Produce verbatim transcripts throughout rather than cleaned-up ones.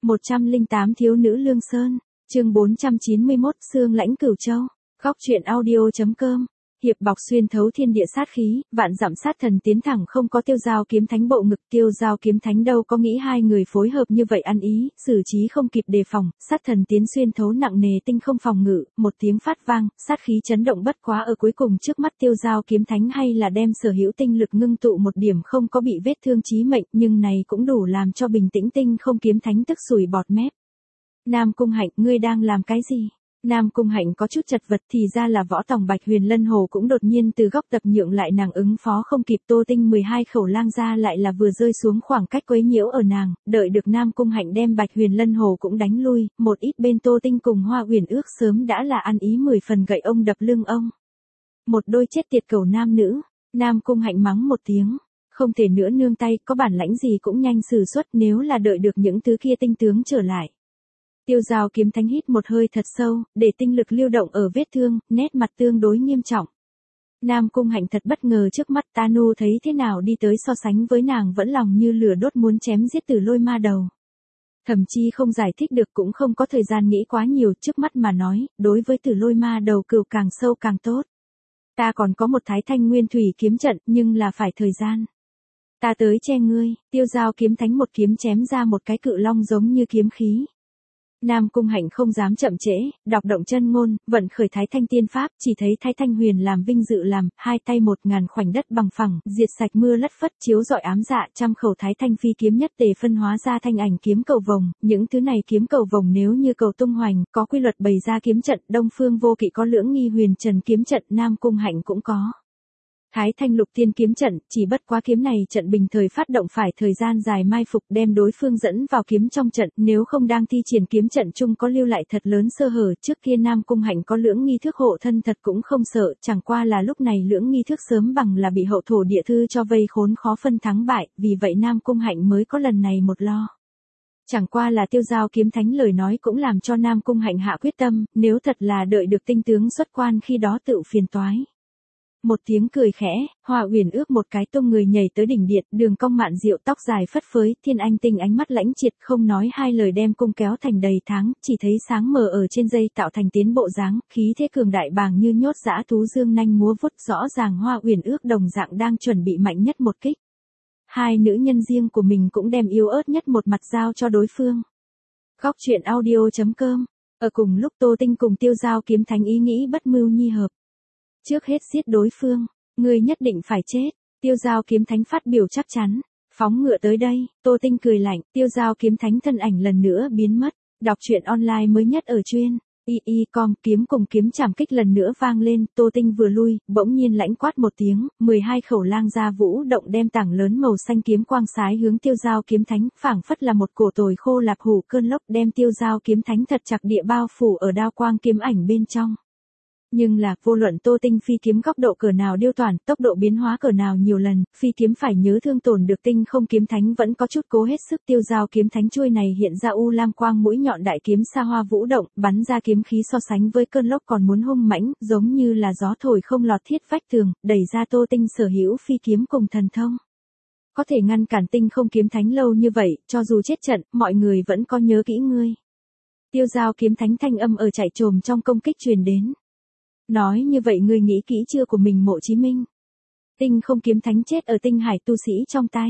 một trăm lẻ tám Thiếu nữ Lương Sơn, chương bốn trăm chín mươi mốt Xương lãnh Cửu Châu, góc truyện audio.com. Hiệp bọc xuyên thấu thiên địa sát khí, vạn dặm sát thần tiến thẳng không có Tiêu Giao kiếm thánh bộ ngực. Tiêu Giao kiếm thánh đâu có nghĩ hai người phối hợp như vậy ăn ý, xử trí không kịp đề phòng, sát thần tiến xuyên thấu nặng nề tinh không phòng ngự, một tiếng phát vang, sát khí chấn động bất quá ở cuối cùng trước mắt Tiêu Giao kiếm thánh hay là đem sở hữu tinh lực ngưng tụ một điểm không có bị vết thương chí mệnh, nhưng này cũng đủ làm cho bình tĩnh tinh không kiếm thánh tức sủi bọt mép. Nam Cung Hạnh, ngươi đang làm cái gì? Nam Cung Hạnh có chút chật vật, thì ra là võ tòng Bạch Huyền Lân Hồ cũng đột nhiên từ góc tập nhượng lại nàng ứng phó không kịp. Tô Tinh mười hai khẩu lang ra lại là vừa rơi xuống khoảng cách quấy nhiễu ở nàng, đợi được Nam Cung Hạnh đem Bạch Huyền Lân Hồ cũng đánh lui, một ít bên Tô Tinh cùng Hoa Uyển Ước sớm đã là ăn ý mười phần gậy ông đập lưng ông. Một đôi chết tiệt cầu nam nữ, Nam Cung Hạnh mắng một tiếng, không thể nữa nương tay, có bản lãnh gì cũng nhanh xử xuất, nếu là đợi được những thứ kia tinh tướng trở lại. Tiêu Giao kiếm thánh hít một hơi thật sâu, để tinh lực lưu động ở vết thương, nét mặt tương đối nghiêm trọng. Nam Cung Hạnh thật bất ngờ trước mắt Tanu thấy thế nào đi tới so sánh với nàng vẫn lòng như lửa đốt muốn chém giết Tử Lôi Ma Đầu. Thậm chí không giải thích được cũng không có thời gian nghĩ quá nhiều, trước mắt mà nói, đối với Tử Lôi Ma Đầu cừu càng sâu càng tốt. Ta còn có một Thái Thanh Nguyên Thủy kiếm trận, nhưng là phải thời gian. Ta tới che ngươi. Tiêu Giao kiếm thánh một kiếm chém ra một cái cự long giống như kiếm khí. Nam Cung Hạnh không dám chậm trễ, đọc động chân ngôn, vận khởi Thái Thanh tiên pháp, chỉ thấy Thái Thanh huyền làm vinh dự làm, hai tay một ngàn khoảnh đất bằng phẳng, diệt sạch mưa lất phất chiếu rọi ám dạ, trăm khẩu Thái Thanh phi kiếm nhất tề phân hóa ra thanh ảnh kiếm cầu vồng, những thứ này kiếm cầu vồng nếu như cầu tung hoành, có quy luật bày ra kiếm trận, Đông Phương Vô Kỵ có Lưỡng Nghi Huyền Trần kiếm trận, Nam Cung Hạnh cũng có Thái Thanh lục thiên kiếm trận, chỉ bất quá kiếm này trận bình thời phát động phải thời gian dài mai phục đem đối phương dẫn vào kiếm trong trận, nếu không đang thi triển kiếm trận chung có lưu lại thật lớn sơ hở. Trước kia Nam Cung Hạnh có Lưỡng Nghi Thước hộ thân thật cũng không sợ, chẳng qua là lúc này Lưỡng Nghi Thước sớm bằng là bị hậu thổ địa thư cho vây khốn khó phân thắng bại, vì vậy Nam Cung Hạnh mới có lần này một lo. Chẳng qua là Tiêu Giao kiếm thánh lời nói cũng làm cho Nam Cung Hạnh hạ quyết tâm, nếu thật là đợi được tinh tướng xuất quan khi đó tự phiền toái. Một tiếng cười khẽ, Hoa Uyển Ước một cái tung người nhảy tới đỉnh điện, đường cong mạn diệu tóc dài phất phới, Thiên Anh Tinh ánh mắt lãnh triệt không nói hai lời đem cung kéo thành đầy tháng, chỉ thấy sáng mờ ở trên dây tạo thành tiến bộ dáng, khí thế cường đại bàng như nhốt dã thú dương nanh múa vuốt, rõ ràng Hoa Uyển Ước đồng dạng đang chuẩn bị mạnh nhất một kích. Hai nữ nhân riêng của mình cũng đem yếu ớt nhất một mặt giao cho đối phương. Góc truyện audio.com. Ở cùng lúc Tô Tinh cùng Tiêu Giao kiếm thánh ý nghĩ bất mưu nhi hợp. Trước hết giết đối phương, ngươi nhất định phải chết. Tiêu Giao kiếm thánh phát biểu chắc chắn, phóng ngựa tới đây. Tô Tinh cười lạnh, Tiêu Giao kiếm thánh thân ảnh lần nữa biến mất. Đọc truyện online mới nhất ở chuyên y y com, kiếm cùng kiếm chảm kích lần nữa vang lên. Tô Tinh vừa lui, bỗng nhiên lãnh quát một tiếng, mười hai khẩu lang ra vũ động đem tảng lớn màu xanh kiếm quang sái hướng Tiêu Giao kiếm thánh, phảng phất là một cổ tồi khô lạp hủ cơn lốc đem Tiêu Giao kiếm thánh thật chặt địa bao phủ ở đao quang kiếm ảnh bên trong. Nhưng là, vô luận Tô Tinh phi kiếm góc độ cỡ nào điêu toản, tốc độ biến hóa cỡ nào nhiều lần, phi kiếm phải nhớ thương tổn được tinh không kiếm thánh vẫn có chút cố hết sức. Tiêu Giao kiếm thánh chuôi này hiện ra u lam quang mũi nhọn đại kiếm xa hoa vũ động, bắn ra kiếm khí so sánh với cơn lốc còn muốn hung mãnh, giống như là gió thổi không lọt thiết vách tường, đẩy ra Tô Tinh sở hữu phi kiếm cùng thần thông. Có thể ngăn cản tinh không kiếm thánh lâu như vậy, cho dù chết trận, mọi người vẫn có nhớ kỹ ngươi. Tiêu Giao kiếm thánh thanh âm ở chạy trồm trong công kích truyền đến. Nói như vậy ngươi nghĩ kỹ chưa của mình Mộ Chí Minh? Tinh không kiếm thánh chết ở tinh hải tu sĩ trong tay.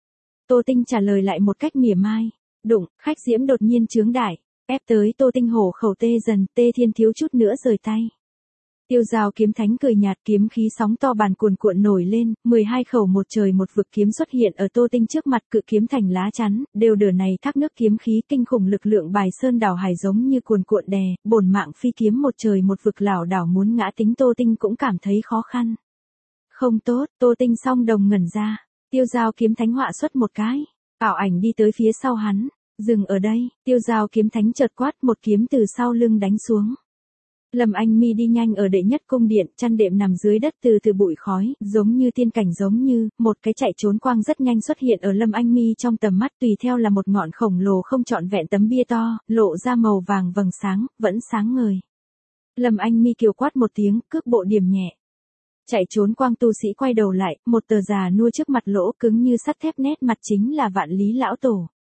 Tô Tinh trả lời lại một cách mỉa mai. Đụng, khách diễm đột nhiên chướng đại, ép tới Tô Tinh hổ khẩu tê dần, Tê Thiên thiếu chút nữa rời tay. Tiêu Giao kiếm thánh cười nhạt, kiếm khí sóng to bàn cuồn cuộn nổi lên, mười hai khẩu một trời một vực kiếm xuất hiện ở Tô Tinh trước mặt, cự kiếm thành lá chắn, đều đửa này thác nước kiếm khí kinh khủng lực lượng bài sơn đảo hải giống như cuồn cuộn đè, bổn mạng phi kiếm một trời một vực lảo đảo muốn ngã tính Tô Tinh cũng cảm thấy khó khăn. Không tốt, Tô Tinh song đồng ngẩn ra, Tiêu Giao kiếm thánh họa xuất một cái, ảo ảnh đi tới phía sau hắn, dừng ở đây. Tiêu Giao kiếm thánh chợt quát một kiếm từ sau lưng đánh xuống. Lâm Anh Mi đi nhanh ở đệ nhất cung điện, chăn đệm nằm dưới đất từ từ bụi khói, giống như tiên cảnh giống như, một cái chạy trốn quang rất nhanh xuất hiện ở Lâm Anh Mi trong tầm mắt, tùy theo là một ngọn khổng lồ không trọn vẹn tấm bia to, lộ ra màu vàng vầng sáng, vẫn sáng ngời. Lâm Anh Mi kiều quát một tiếng, cước bộ điểm nhẹ. Chạy trốn quang tu sĩ quay đầu lại, một tờ già nua trước mặt lỗ cứng như sắt thép nét mặt chính là Vạn Lý lão tổ.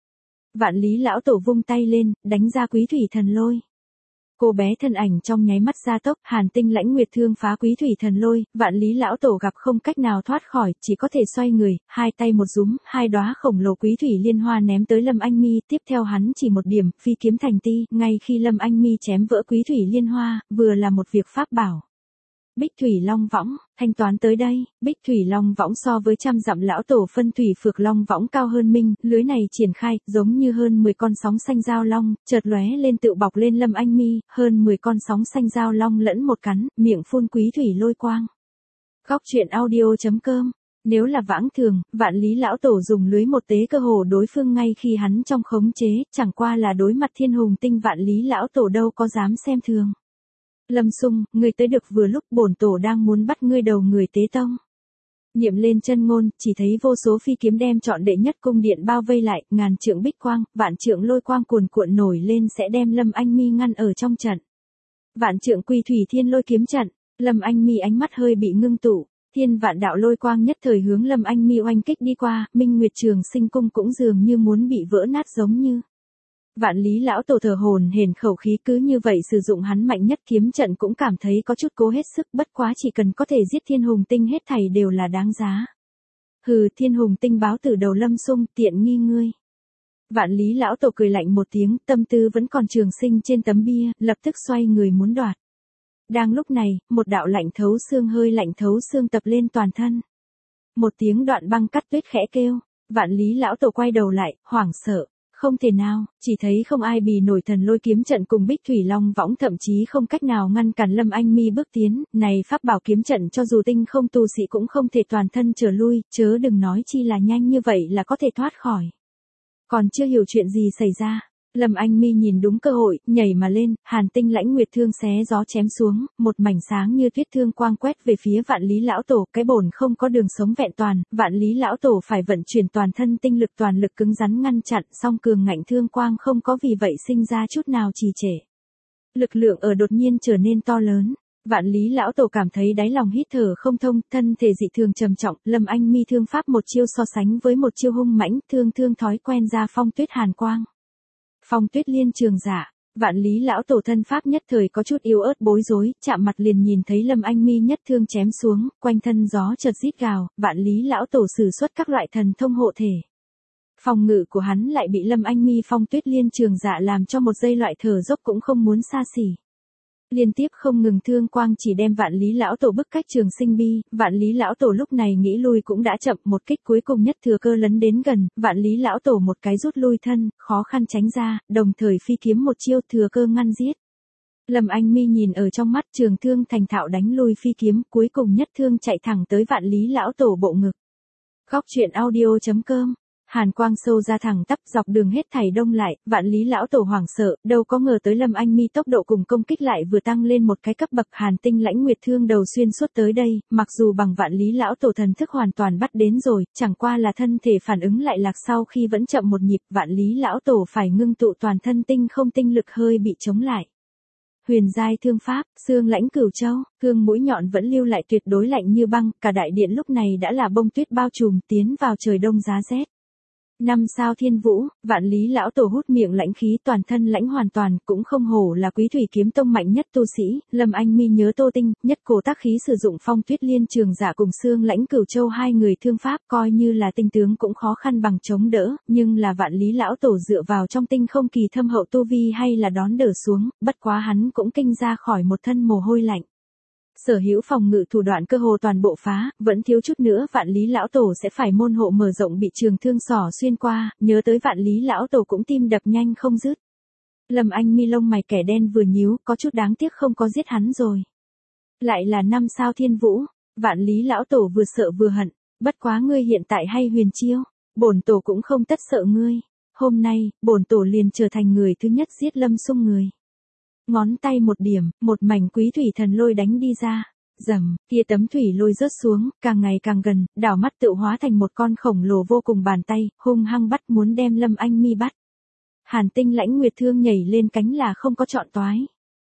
Vạn Lý lão tổ vung tay lên, đánh ra Quý Thủy Thần Lôi. Cô bé thân ảnh trong nháy mắt gia tốc, Hàn Tinh Lãnh Nguyệt thương phá Quý Thủy Thần Lôi, Vạn Lý lão tổ gặp không cách nào thoát khỏi, chỉ có thể xoay người, hai tay một rúm, hai đóa khổng lồ Quý Thủy Liên Hoa ném tới Lâm Anh Mi, tiếp theo hắn chỉ một điểm, phi kiếm thành ti, ngay khi Lâm Anh Mi chém vỡ Quý Thủy Liên Hoa, vừa là một việc pháp bảo. Bích Thủy Long Võng, thanh toán tới đây, Bích Thủy Long Võng so với trăm dặm lão tổ phân thủy phược long võng cao hơn minh, lưới này triển khai, giống như hơn mười con sóng xanh giao long, chợt lóe lên tự bọc lên Lâm Anh Mi, hơn mười con sóng xanh giao long lẫn một cắn, miệng phun quý thủy lôi quang. Góc truyện audio.com. Nếu là vãng thường, Vạn Lý lão tổ dùng lưới một tế cơ hồ đối phương ngay khi hắn trong khống chế, chẳng qua là đối mặt Thiên Hùng Tinh, Vạn Lý lão tổ đâu có dám xem thường. Lâm Sung, ngươi tới được vừa lúc, bổn tổ đang muốn bắt ngươi đầu người tế tông. Niệm lên chân ngôn, chỉ thấy vô số phi kiếm đem trọn đệ nhất cung điện bao vây lại, ngàn trượng bích quang, vạn trượng lôi quang cuồn cuộn nổi lên sẽ đem Lâm Anh Mi ngăn ở trong trận. Vạn trượng Quy Thủy Thiên Lôi kiếm trận, Lâm Anh Mi ánh mắt hơi bị ngưng tụ, thiên vạn đạo lôi quang nhất thời hướng Lâm Anh Mi oanh kích đi qua, Minh Nguyệt Trường Sinh cung cũng dường như muốn bị vỡ nát giống như. Vạn Lý lão tổ thở hổn hển khẩu khí, cứ như vậy sử dụng hắn mạnh nhất kiếm trận cũng cảm thấy có chút cố hết sức, bất quá chỉ cần có thể giết Thiên Hùng Tinh hết thảy đều là đáng giá. Hừ, Thiên Hùng Tinh báo tử đầu Lâm Sung, tiện nghi ngươi. Vạn Lý lão tổ cười lạnh một tiếng, tâm tư vẫn còn Trường Sinh trên tấm bia, lập tức xoay người muốn đoạt. Đang lúc này, một đạo lạnh thấu xương hơi lạnh thấu xương tập lên toàn thân. Một tiếng đoạn băng cắt tuyết khẽ kêu, Vạn Lý lão tổ quay đầu lại, hoảng sợ. Không thể nào, chỉ thấy không ai bì nổi thần lôi kiếm trận cùng Bích Thủy Long Võng, thậm chí không cách nào ngăn cản Lâm Anh Mi bước tiến, này pháp bảo kiếm trận cho dù tinh không tu sĩ cũng không thể toàn thân trở lui, chớ đừng nói chi là nhanh như vậy là có thể thoát khỏi. Còn chưa hiểu chuyện gì xảy ra, Lâm Anh Mi nhìn đúng cơ hội, nhảy mà lên, Hàn Tinh Lãnh Nguyệt thương xé gió chém xuống, một mảnh sáng như tuyết thương quang quét về phía Vạn Lý lão tổ, cái bổn không có đường sống vẹn toàn, Vạn Lý lão tổ phải vận chuyển toàn thân tinh lực toàn lực cứng rắn ngăn chặn, song cường ngạnh thương quang không có vì vậy sinh ra chút nào trì trệ. Lực lượng ở đột nhiên trở nên to lớn. Vạn Lý lão tổ cảm thấy đáy lòng hít thở không thông, thân thể dị thường trầm trọng, Lâm Anh Mi thương pháp một chiêu so sánh với một chiêu hung mãnh, thương thương thói quen ra phong tuyết hàn quang. Phong tuyết liên trường giả, Vạn Lý lão tổ thân pháp nhất thời có chút yếu ớt bối rối, chạm mặt liền nhìn thấy Lâm Anh Mi nhất thương chém xuống, quanh thân gió chợt rít gào, Vạn Lý lão tổ sử xuất các loại thần thông hộ thể. Phòng ngự của hắn lại bị Lâm Anh Mi phong tuyết liên trường giả làm cho một giây loại thở dốc cũng không muốn xa xỉ. Liên tiếp không ngừng thương quang chỉ đem Vạn Lý lão tổ bức cách Trường Sinh bi, Vạn Lý lão tổ lúc này nghĩ lui cũng đã chậm, một kích cuối cùng nhất thừa cơ lấn đến gần, Vạn Lý lão tổ một cái rút lui thân, khó khăn tránh ra, đồng thời phi kiếm một chiêu thừa cơ ngăn giết. Lâm Anh Mi nhìn ở trong mắt, trường thương thành thạo đánh lui phi kiếm, cuối cùng nhất thương chạy thẳng tới Vạn Lý lão tổ bộ ngực. Góc truyện audio.com. Hàn quang sâu ra thẳng tắp, dọc đường hết thảy đông lại, Vạn Lý lão tổ hoảng sợ, đâu có ngờ tới Lâm Anh Mi tốc độ cùng công kích lại vừa tăng lên một cái cấp bậc. Hàn Tinh Lãnh Nguyệt thương đầu xuyên suốt tới đây, mặc dù bằng Vạn Lý lão tổ thần thức hoàn toàn bắt đến rồi, chẳng qua là thân thể phản ứng lại lạc sau khi vẫn chậm một nhịp, Vạn Lý lão tổ phải ngưng tụ toàn thân tinh không tinh lực hơi bị chống lại. Huyền giai thương pháp, xương lãnh cửu châu, thương mũi nhọn vẫn lưu lại tuyệt đối lạnh như băng, cả đại điện lúc này đã là bông tuyết bao trùm, tiến vào trời đông giá rét. Năm sao thiên vũ, Vạn Lý lão tổ hút miệng lãnh khí, toàn thân lãnh hoàn toàn, cũng không hổ là Quý Thủy kiếm tông mạnh nhất tu sĩ. Lâm Anh Mi nhớ Tô Tinh, nhất cổ tác khí sử dụng phong tuyết liên trường giả cùng xương lãnh cửu châu hai người thương pháp, coi như là tinh tướng cũng khó khăn bằng chống đỡ, nhưng là Vạn Lý lão tổ dựa vào trong tinh không kỳ thâm hậu tu vi hay là đón đỡ xuống, bất quá hắn cũng kinh ra khỏi một thân mồ hôi lạnh. Sở hữu phòng ngự thủ đoạn cơ hồ toàn bộ phá, vẫn thiếu chút nữa Vạn Lý lão tổ sẽ phải môn hộ mở rộng bị trường thương xỏ xuyên qua, nhớ tới Vạn Lý lão tổ cũng tim đập nhanh không dứt. Lâm Anh Mi lông mày kẻ đen vừa nhíu, có chút đáng tiếc không có giết hắn rồi. Lại là năm sao thiên vũ, Vạn Lý lão tổ vừa sợ vừa hận, bất quá ngươi hiện tại hay huyền chiêu, bổn tổ cũng không tất sợ ngươi, hôm nay, bổn tổ liền trở thành người thứ nhất giết Lâm Sung người. Ngón tay một điểm, một mảnh quý thủy thần lôi đánh đi ra. Rầm, kia tấm thủy lôi rớt xuống, càng ngày càng gần, đảo mắt tự hóa thành một con khổng lồ vô cùng bàn tay, hung hăng bắt muốn đem Lâm Anh Mi bắt. Hàn Tinh Lãnh Nguyệt thương nhảy lên cánh là không có chọn toái.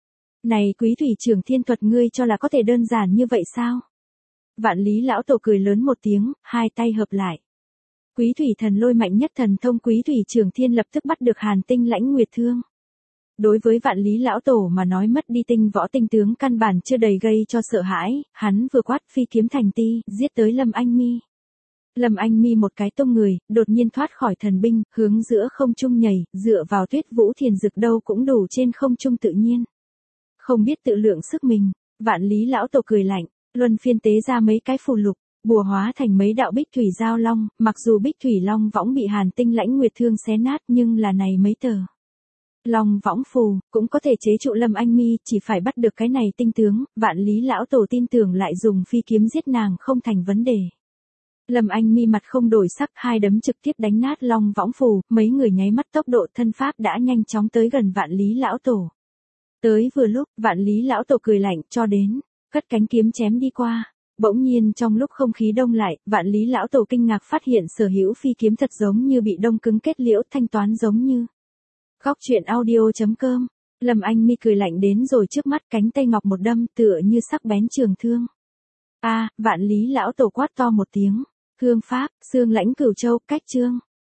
Này Quý Thủy Trường Thiên thuật ngươi cho là có thể đơn giản như vậy sao? Vạn Lý lão tổ cười lớn một tiếng, hai tay hợp lại. Quý thủy thần lôi mạnh nhất thần thông Quý thủy trường thiên lập tức bắt được Hàn Tinh Lãnh Nguyệt thương. Đối với Vạn Lý lão tổ mà nói mất đi tinh võ tinh tướng căn bản chưa đầy gây cho sợ hãi, hắn vừa quát phi kiếm thành ti, giết tới Lâm Anh Mi. Lâm Anh Mi một cái tung người, đột nhiên thoát khỏi thần binh, hướng giữa không trung nhảy, dựa vào Tuyết Vũ Thiền Dực đâu cũng đủ trên không trung tự nhiên. Không biết tự lượng sức mình, Vạn Lý lão tổ cười lạnh, luân phiên tế ra mấy cái phù lục, bùa hóa thành mấy đạo bích thủy giao long, mặc dù bích thủy long võng bị Hàn Tinh Lãnh Nguyệt thương xé nát nhưng là này mấy tờ long võng phù cũng có thể chế trụ Lâm Anh Mi, chỉ phải bắt được cái này tinh tướng, Vạn Lý lão tổ tin tưởng lại dùng phi kiếm giết nàng không thành vấn đề. Lâm Anh Mi mặt không đổi sắc, hai đấm trực tiếp đánh nát long võng phù, mấy người nháy mắt tốc độ thân pháp đã nhanh chóng tới gần Vạn Lý lão tổ. Tới vừa lúc, Vạn Lý lão tổ cười lạnh cho đến, cất cánh kiếm chém đi qua. Bỗng nhiên trong lúc không khí đông lại, Vạn Lý lão tổ kinh ngạc phát hiện sở hữu phi kiếm thật giống như bị đông cứng kết liễu, thanh toán giống như. Góc truyện audio chấm com. Lâm Anh Mi cười lạnh đến rồi, trước mắt cánh tay ngọc một đâm tựa như sắc bén trường thương. A, Vạn Lý lão tổ quát to một tiếng, hương pháp, xương lãnh cửu châu, cách chương.